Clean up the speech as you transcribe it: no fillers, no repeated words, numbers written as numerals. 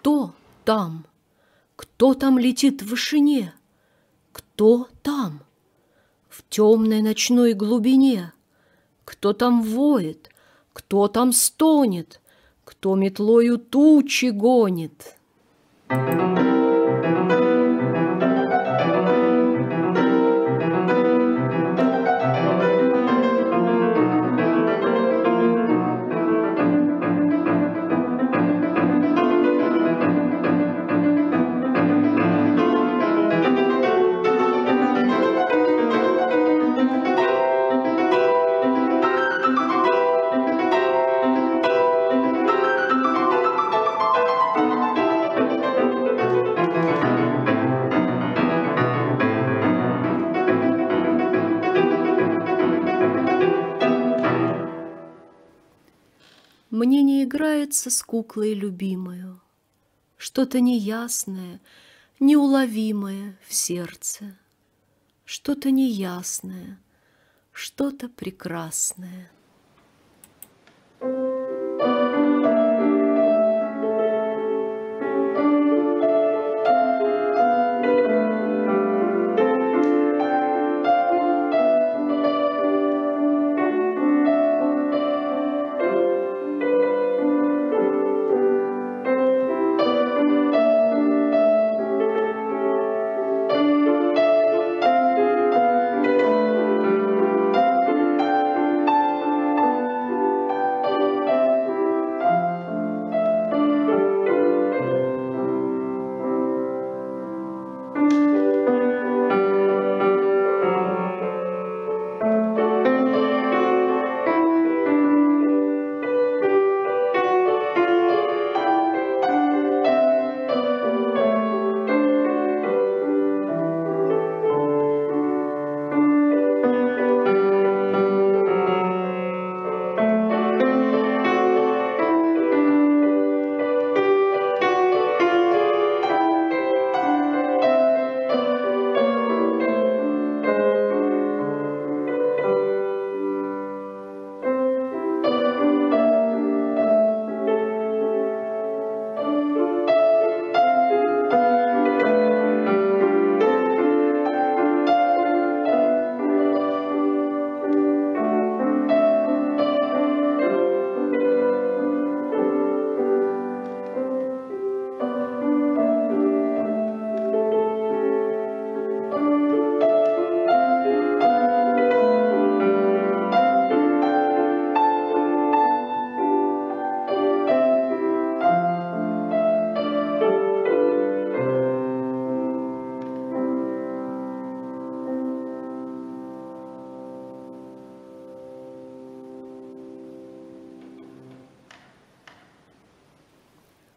Кто там? Кто там летит в вышине? Кто там? В темной ночной глубине? Кто там воет? Кто там стонет? Кто метлою тучи гонит? Мне не играется с куклой любимою, что-то неясное, неуловимое в сердце, что-то неясное, что-то прекрасное.